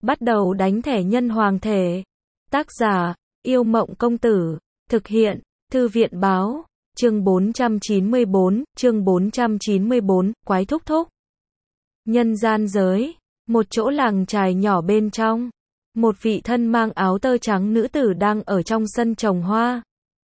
Bắt đầu đánh thẻ nhân hoàng thể. Tác giả, Yêu Mộng Công Tử. Thực hiện, Thư viện Báo. Chương 494, Quái Thúc Thúc. Nhân gian giới. Một chỗ làng chài nhỏ bên trong. Một vị thân mang áo tơ trắng nữ tử đang ở trong sân trồng hoa.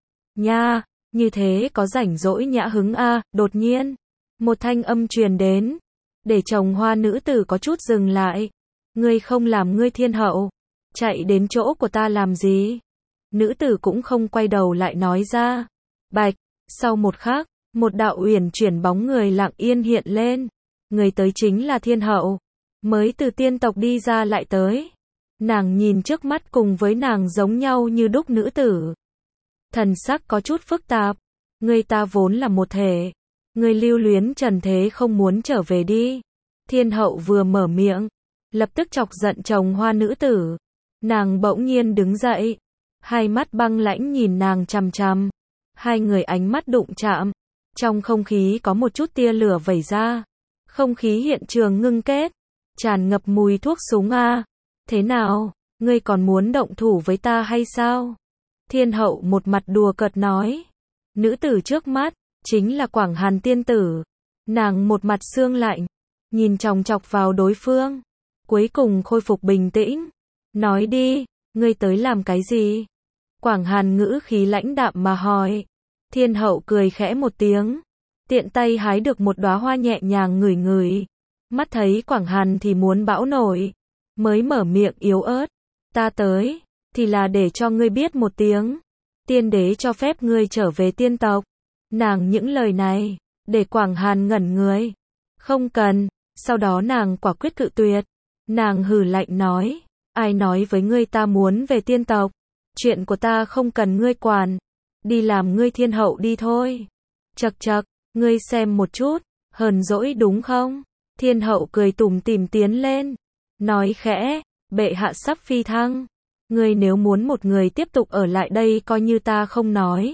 Nha, như thế có rảnh rỗi nhã hứng a. Đột nhiên, một thanh âm truyền đến. Để trồng hoa nữ tử có chút dừng lại. Ngươi không làm ngươi thiên hậu. Chạy đến chỗ của ta làm gì? Nữ tử cũng không quay đầu lại nói ra. Bạch, sau một khắc, một đạo uyển chuyển bóng người lặng yên hiện lên. Người tới chính là thiên hậu. Mới từ tiên tộc đi ra lại tới. Nàng nhìn trước mắt cùng với nàng giống nhau như đúc nữ tử. Thần sắc có chút phức tạp. Ngươi ta vốn là một thể. Ngươi lưu luyến trần thế không muốn trở về đi. Thiên hậu vừa mở miệng, lập tức chọc giận trồng hoa nữ tử. Nàng bỗng nhiên đứng dậy. Hai mắt băng lãnh nhìn nàng chằm chằm. Hai người ánh mắt đụng chạm. Trong không khí có một chút tia lửa vẩy ra. Không khí hiện trường ngưng kết. Tràn ngập mùi thuốc súng a. Thế nào, ngươi còn muốn động thủ với ta hay sao? Thiên hậu một mặt đùa cợt nói. Nữ tử trước mắt, chính là Quảng Hàn tiên tử. Nàng một mặt sương lạnh, nhìn chòng chọc vào đối phương. Cuối cùng khôi phục bình tĩnh. Nói đi, ngươi tới làm cái gì? Quảng Hàn ngữ khí lãnh đạm mà hỏi. Thiên hậu cười khẽ một tiếng. Tiện tay hái được một đóa hoa nhẹ nhàng ngửi ngửi. Mắt thấy Quảng Hàn thì muốn bão nổi. Mới mở miệng yếu ớt. Ta tới, thì là để cho ngươi biết một tiếng. Tiên đế cho phép ngươi trở về tiên tộc. Nàng những lời này, để Quảng Hàn ngẩn người. Không cần, sau đó nàng quả quyết cự tuyệt. Nàng hừ lạnh nói, ai nói với ngươi ta muốn về tiên tộc. Chuyện của ta không cần ngươi quản. Đi làm ngươi thiên hậu đi thôi. Chậc chậc, ngươi xem một chút, hờn dỗi đúng không? Thiên hậu cười tủm tỉm tiến lên. Nói khẽ, bệ hạ sắp phi thăng. Ngươi nếu muốn một người tiếp tục ở lại đây coi như ta không nói.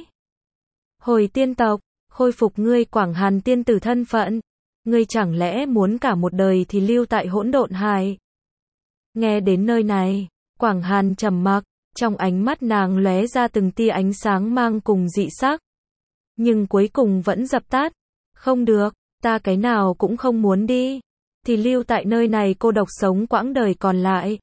Hồi tiên tộc, khôi phục ngươi Quảng Hàn tiên tử thân phận. Ngươi chẳng lẽ muốn cả một đời thì lưu tại hỗn độn hải? Nghe đến nơi này, Quảng Hàn trầm mặc, trong ánh mắt nàng lóe ra từng tia ánh sáng mang cùng dị sắc. Nhưng cuối cùng vẫn dập tắt. Không được, ta cái nào cũng không muốn đi. Thì lưu tại nơi này cô độc sống quãng đời còn lại.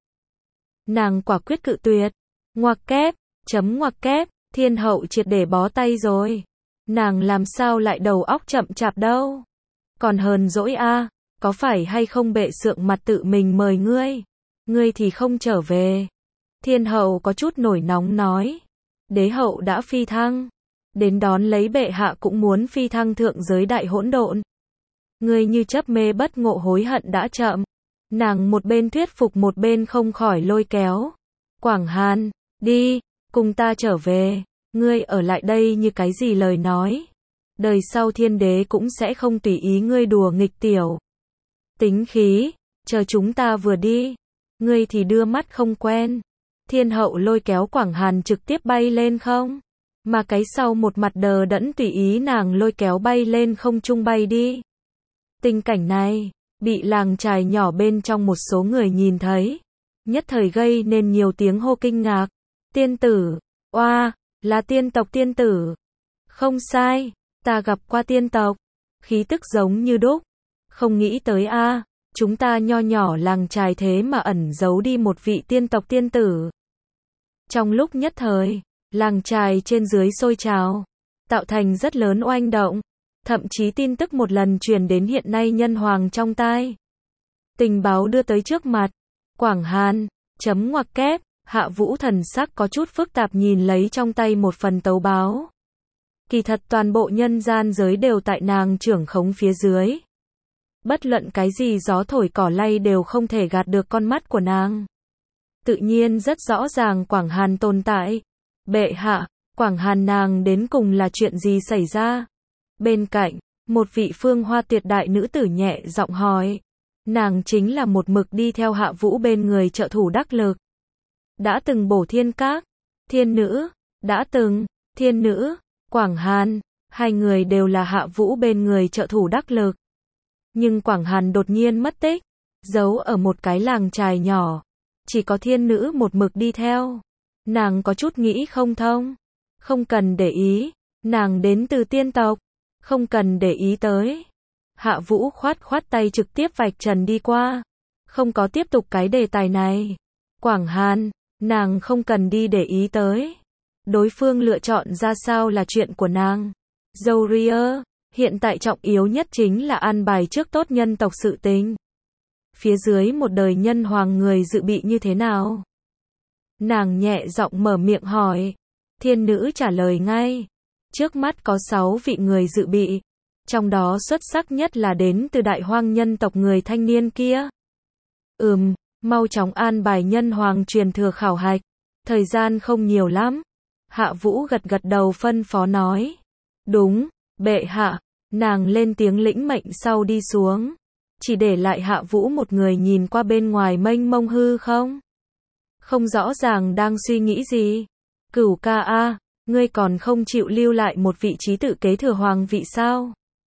Nàng quả quyết cự tuyệt. Ngoặc kép, ngoặc kép, thiên hậu triệt để bó tay rồi. Nàng làm sao lại đầu óc chậm chạp đâu. Còn hờn dỗi a, có phải hay không bệ sượng mặt tự mình mời ngươi. Ngươi thì không trở về. Thiên hậu có chút nổi nóng nói. Đế hậu đã phi thăng. Đến đón lấy bệ hạ cũng muốn phi thăng thượng giới đại hỗn độn. Ngươi như chấp mê bất ngộ hối hận đã chậm. Nàng một bên thuyết phục một bên không khỏi lôi kéo. Quảng Hàn, đi, cùng ta trở về. Ngươi ở lại đây như cái gì lời nói. Đời sau thiên đế cũng sẽ không tùy ý ngươi đùa nghịch tiểu. Tính khí, chờ chúng ta vừa đi. Ngươi thì đưa mắt không quen. Thiên hậu lôi kéo Quảng Hàn trực tiếp bay lên không. Mà cái sau một mặt đờ đẫn tùy ý nàng lôi kéo bay lên không trung bay đi. Tình cảnh này, bị làng chài nhỏ bên trong một số người nhìn thấy. Nhất thời gây nên nhiều tiếng hô kinh ngạc. Tiên tử, oa, là tiên tộc tiên tử. Không sai, ta gặp qua tiên tộc. Khí tức giống như đúc. Không nghĩ tới a, chúng ta nho nhỏ làng chài thế mà ẩn giấu đi một vị tiên tộc tiên tử. Trong lúc nhất thời, làng chài trên dưới sôi trào, tạo thành rất lớn oanh động. Thậm chí tin tức một lần truyền đến hiện nay nhân hoàng trong tai. Tình báo đưa tới trước mặt. Quảng Hàn, ngoặc kép, Hạ Vũ thần sắc có chút phức tạp nhìn lấy trong tay một phần tấu báo. Kỳ thật toàn bộ nhân gian giới đều tại nàng trưởng khống phía dưới. Bất luận cái gì gió thổi cỏ lay đều không thể gạt được con mắt của nàng. Tự nhiên rất rõ ràng Quảng Hàn tồn tại. Bệ hạ, Quảng Hàn nàng đến cùng là chuyện gì xảy ra? Bên cạnh, một vị phương hoa tuyệt đại nữ tử nhẹ giọng hỏi. Nàng chính là một mực đi theo Hạ Vũ bên người trợ thủ đắc lực. Đã từng bổ thiên các, thiên nữ, đã từng, thiên nữ, Quảng Hàn, hai người đều là Hạ Vũ bên người trợ thủ đắc lực. Nhưng Quảng Hàn đột nhiên mất tích, giấu ở một cái làng chài nhỏ. chỉ có thiên nữ một mực đi theo. Nàng có chút nghĩ không thông. Không cần để ý, nàng đến từ tiên tộc, không cần để ý tới. Hạ Vũ khoát khoát tay trực tiếp vạch trần đi qua, không có tiếp tục cái đề tài này. Quảng Hàn, nàng không cần đi để ý tới. Đối phương lựa chọn ra sao là chuyện của nàng. Zoria, hiện tại trọng yếu nhất chính là an bài trước tốt nhân tộc sự tình. Phía dưới một đời nhân hoàng người dự bị như thế nào? Nàng nhẹ giọng mở miệng hỏi. Thiên nữ trả lời ngay. Trước mắt có 6 vị người dự bị. Trong đó xuất sắc nhất là đến từ đại hoang nhân tộc người thanh niên kia. Mau chóng an bài nhân hoàng truyền thừa khảo hạch. Thời gian không nhiều lắm. Hạ Vũ gật gật đầu phân phó nói. Đúng, bệ hạ. Nàng lên tiếng lĩnh mệnh sau đi xuống. Chỉ để lại Hạ Vũ một người nhìn qua bên ngoài mênh mông hư không. Không rõ ràng đang suy nghĩ gì. Cửu ca a, ngươi còn không chịu lưu lại một vị trí tự kế thừa hoàng vị sao?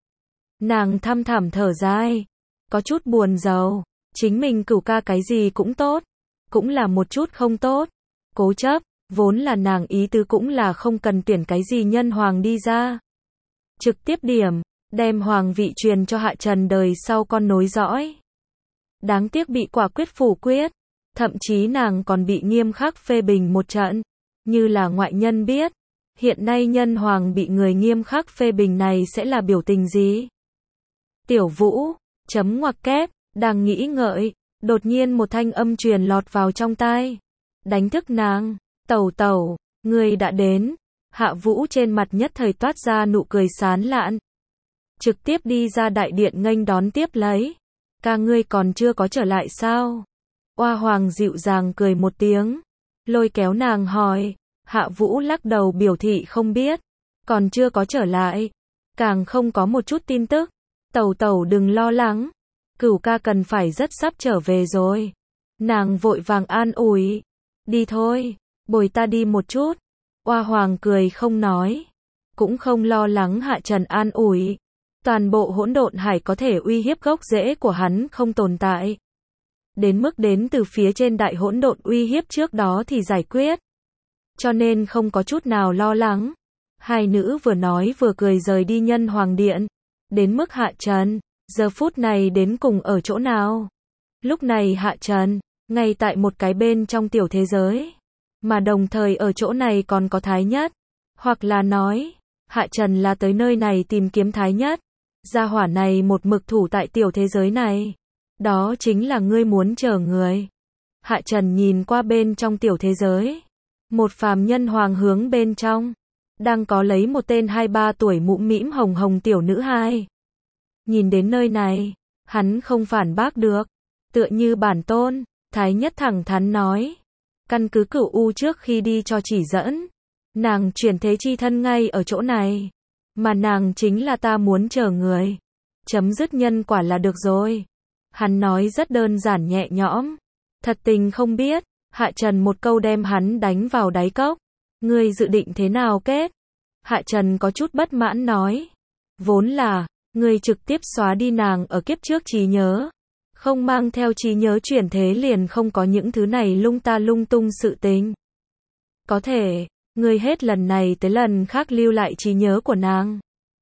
Nàng thăm thẳm thở dài. Có chút buồn rầu. Chính mình Cửu ca cái gì cũng tốt. Cũng là một chút không tốt. Cố chấp, vốn là nàng ý tứ cũng là không cần tuyển cái gì nhân hoàng đi ra. Trực tiếp điểm, đem hoàng vị truyền cho Hạ Trần đời sau con nối dõi. Đáng tiếc bị quả quyết phủ quyết. Thậm chí nàng còn bị nghiêm khắc phê bình một trận. Như là ngoại nhân biết. Hiện nay nhân hoàng bị người nghiêm khắc phê bình này sẽ là biểu tình gì? Tiểu Vũ, chấm ngoặc kép, đang nghĩ ngợi. Đột nhiên một thanh âm truyền lọt vào trong tai. Đánh thức nàng. Tẩu tẩu, ngươi đã đến. Hạ Vũ trên mặt nhất thời toát ra nụ cười sán lạn. Trực tiếp đi ra đại điện nghênh đón tiếp lấy. Ca ngươi còn chưa có trở lại sao? Oa Hoàng dịu dàng cười một tiếng. Lôi kéo nàng hỏi. Hạ Vũ lắc đầu biểu thị không biết. Còn chưa có trở lại. Càng không có một chút tin tức. Tẩu tẩu đừng lo lắng. Cửu ca cần phải rất sắp trở về rồi. Nàng vội vàng an ủi. Đi thôi, bồi ta đi một chút. Oa Hoàng cười không nói. Cũng không lo lắng Hạ Trần an ủi. Toàn bộ hỗn độn hải có thể uy hiếp gốc rễ của hắn không tồn tại. Đến mức đến từ phía trên đại hỗn độn uy hiếp trước đó thì giải quyết. Cho nên không có chút nào lo lắng. Hai nữ vừa nói vừa cười rời đi nhân hoàng điện. Đến mức Hạ Trần, giờ phút này đến cùng ở chỗ nào? Lúc này Hạ Trần, ngay tại một cái bên trong tiểu thế giới. Mà đồng thời ở chỗ này còn có Thái Nhất. Hoặc là nói, Hạ Trần là tới nơi này tìm kiếm Thái Nhất. Gia hỏa này một mực thủ tại tiểu thế giới này. Đó chính là ngươi muốn chờ người. Hạ Trần nhìn qua bên trong tiểu thế giới. Một phàm nhân hoàng hướng bên trong. Đang có lấy một tên 2-3 tuổi mũm mĩm hồng hồng tiểu nữ hài. Nhìn đến nơi này, hắn không phản bác được. Tựa như bản tôn, Thái Nhất thẳng thắn nói. Căn cứ Cửu U trước khi đi cho chỉ dẫn. Nàng chuyển thế chi thân ngay ở chỗ này. Mà nàng chính là ta muốn chờ người. Chấm dứt nhân quả là được rồi. Hắn nói rất đơn giản nhẹ nhõm. Thật tình không biết, Hạ Trần một câu đem hắn đánh vào đáy cốc. Ngươi dự định thế nào kết? Hạ Trần có chút bất mãn nói. Vốn là, ngươi trực tiếp xóa đi nàng ở kiếp trước trí nhớ. Không mang theo trí nhớ chuyển thế liền không có những thứ này lung ta lung tung sự tình. Có thể, ngươi hết lần này tới lần khác lưu lại trí nhớ của nàng.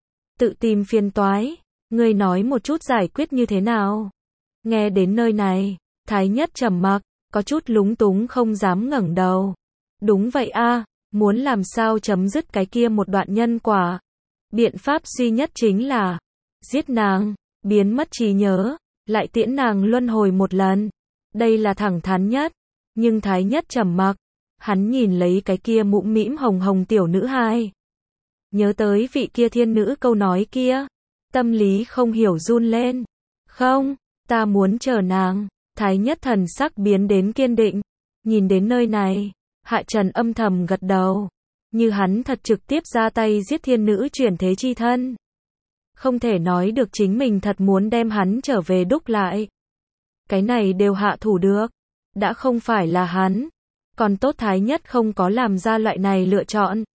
Tự tìm phiền toái, ngươi nói một chút giải quyết như thế nào? Nghe đến nơi này, Thái Nhất trầm mặc, có chút lúng túng không dám ngẩng đầu. Đúng vậy a, muốn làm sao chấm dứt cái kia một đoạn nhân quả. Biện pháp duy nhất chính là giết nàng, biến mất trí nhớ, lại tiễn nàng luân hồi một lần. Đây là thẳng thắn nhất. Nhưng Thái Nhất trầm mặc, hắn nhìn lấy cái kia mũm mĩm hồng hồng tiểu nữ hài. Nhớ tới vị kia thiên nữ câu nói kia, tâm lý không hiểu run lên. Không, ta muốn chờ nàng. Thái Nhất thần sắc biến đến kiên định. Nhìn đến nơi này, Hạ Trần âm thầm gật đầu. Như hắn thật trực tiếp ra tay giết thiên nữ chuyển thế chi thân. Không thể nói được chính mình thật muốn đem hắn trở về đúc lại. Cái này đều hạ thủ được. Đã không phải là hắn. Còn tốt Thái Nhất không có làm ra loại này lựa chọn.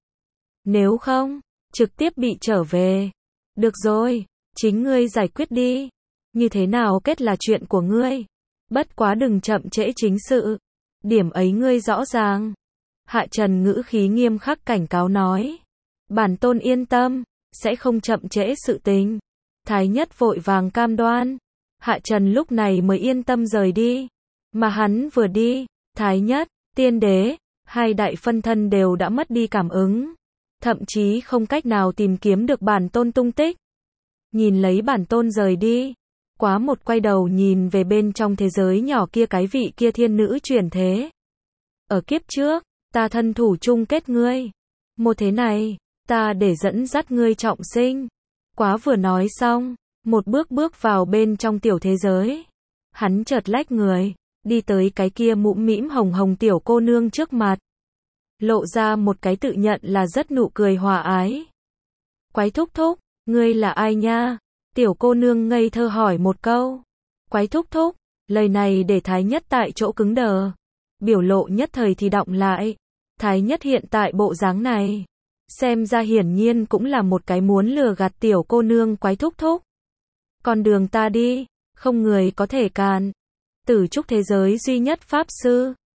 Nếu không, trực tiếp bị trở về. Được rồi, chính ngươi giải quyết đi. Như thế nào kết là chuyện của ngươi. Bất quá đừng chậm trễ chính sự. Điểm ấy ngươi rõ ràng. Hạ Trần ngữ khí nghiêm khắc cảnh cáo nói. Bản tôn yên tâm, sẽ không chậm trễ sự tình. Thái Nhất vội vàng cam đoan. Hạ Trần lúc này mới yên tâm rời đi. Mà hắn vừa đi, Thái Nhất, Tiên Đế, hai đại phân thân đều đã mất đi cảm ứng. Thậm chí không cách nào tìm kiếm được bản tôn tung tích. Nhìn lấy bản tôn rời đi. Quá một quay đầu nhìn về bên trong thế giới nhỏ kia cái vị kia thiên nữ chuyển thế. Ở kiếp trước, ta thân thủ chung kết ngươi. Một thế này, ta để dẫn dắt ngươi trọng sinh. Quá vừa nói xong, một bước bước vào bên trong tiểu thế giới. Hắn chợt lách người, đi tới cái kia mũm mĩm hồng hồng tiểu cô nương trước mặt. Lộ ra một cái tự nhận là rất nụ cười hòa ái. Quái thúc thúc, ngươi là ai nha? Tiểu cô nương ngây thơ hỏi một câu. Quái thúc thúc, lời này để Thái Nhất tại chỗ cứng đờ. Biểu lộ nhất thời thì đọng lại. Thái Nhất hiện tại bộ dáng này, xem ra hiển nhiên cũng là một cái muốn lừa gạt tiểu cô nương quái thúc thúc. Con đường ta đi, không người có thể cản. Tử trúc thế giới duy nhất pháp sư,